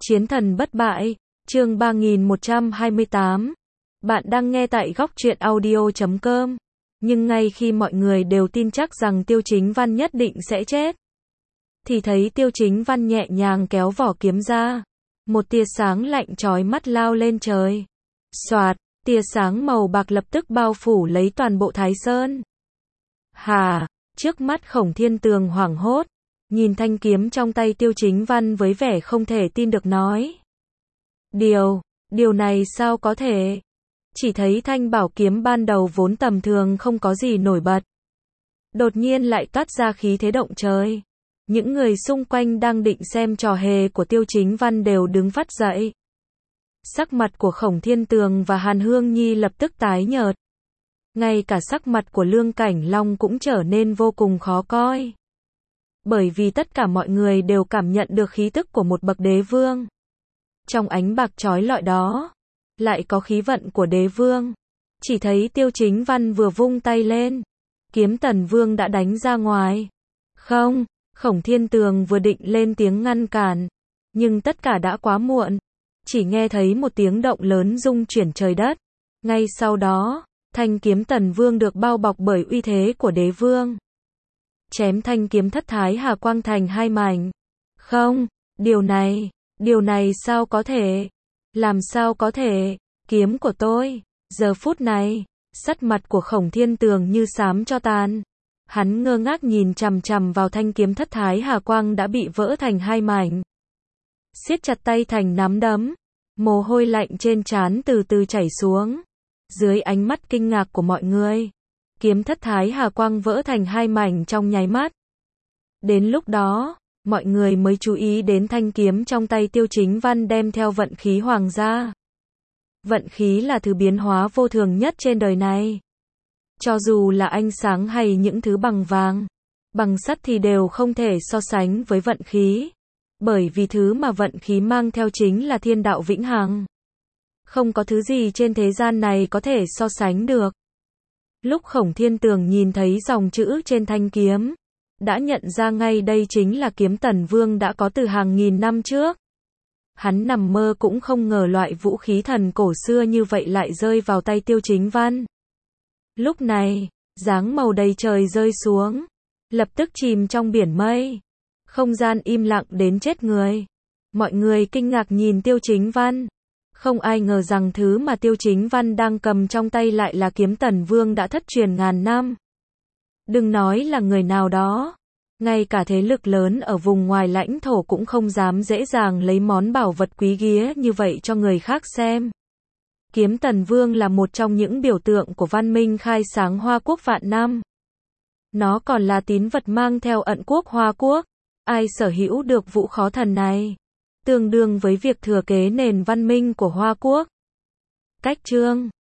Chiến thần bất bại, chương 3128. Bạn đang nghe tại góc truyện audio.com. Nhưng ngay khi mọi người đều tin chắc rằng Tiêu Chính Văn nhất định sẽ chết, thì thấy Tiêu Chính Văn nhẹ nhàng kéo vỏ kiếm ra. Một tia sáng lạnh chói mắt lao lên trời. Xoạt, tia sáng màu bạc lập tức bao phủ lấy toàn bộ Thái Sơn. Hà, trước mắt Khổng Thiên Tường hoảng hốt, nhìn thanh kiếm trong tay Tiêu Chính Văn với vẻ không thể tin được nói. Điều này sao có thể? Chỉ thấy thanh bảo kiếm ban đầu vốn tầm thường không có gì nổi bật, đột nhiên lại toát ra khí thế động trời. Những người xung quanh đang định xem trò hề của Tiêu Chính Văn đều đứng phắt dậy. Sắc mặt của Khổng Thiên Tường và Hàn Hương Nhi lập tức tái nhợt. Ngay cả sắc mặt của Lương Cảnh Long cũng trở nên vô cùng khó coi. Bởi vì tất cả mọi người đều cảm nhận được khí tức của một bậc đế vương. Trong ánh bạc chói lọi đó, lại có khí vận của đế vương. Chỉ thấy Tiêu Chính Văn vừa vung tay lên, kiếm Tần Vương đã đánh ra ngoài. Không, Khổng Thiên Tường vừa định lên tiếng ngăn cản, nhưng tất cả đã quá muộn. Chỉ nghe thấy một tiếng động lớn rung chuyển trời đất. Ngay sau đó, thanh kiếm Tần Vương được bao bọc bởi uy thế của đế vương. Chém thanh kiếm Thất Thái Hà Quang thành hai mảnh. Không, điều này sao có thể? Làm sao có thể? Kiếm của tôi. Giờ phút này, sắc mặt của Khổng Thiên Tường như xám cho tàn. Hắn ngơ ngác nhìn chằm chằm vào thanh kiếm Thất Thái Hà Quang đã bị vỡ thành hai mảnh. Siết chặt tay thành nắm đấm, mồ hôi lạnh trên trán từ từ chảy xuống. Dưới ánh mắt kinh ngạc của mọi người, kiếm Thất Thái Hà Quang vỡ thành hai mảnh trong nháy mắt. Đến lúc đó, mọi người mới chú ý đến thanh kiếm trong tay Tiêu Chính Văn đem theo vận khí hoàng gia. Vận khí là thứ biến hóa vô thường nhất trên đời này. Cho dù là ánh sáng hay những thứ bằng vàng, bằng sắt thì đều không thể so sánh với vận khí. Bởi vì thứ mà vận khí mang theo chính là thiên đạo vĩnh hằng. Không có thứ gì trên thế gian này có thể so sánh được. Lúc Khổng Thiên Tường nhìn thấy dòng chữ trên thanh kiếm, đã nhận ra ngay đây chính là kiếm Tần Vương đã có từ hàng nghìn năm trước. Hắn nằm mơ cũng không ngờ loại vũ khí thần cổ xưa như vậy lại rơi vào tay Tiêu Chính Văn. Lúc này, dáng màu đầy trời rơi xuống, lập tức chìm trong biển mây. Không gian im lặng đến chết người. Mọi người kinh ngạc nhìn Tiêu Chính Văn. Không ai ngờ rằng thứ mà Tiêu Chính Văn đang cầm trong tay lại là kiếm Tần Vương đã thất truyền ngàn năm. Đừng nói là người nào đó, ngay cả thế lực lớn ở vùng ngoài lãnh thổ cũng không dám dễ dàng lấy món bảo vật quý ghía như vậy cho người khác xem. Kiếm Tần Vương là một trong những biểu tượng của văn minh khai sáng Hoa Quốc vạn năm. Nó còn là tín vật mang theo ẩn quốc Hoa Quốc. Ai sở hữu được vũ khó thần này, tương đương với việc thừa kế nền văn minh của Hoa Quốc. Cách chương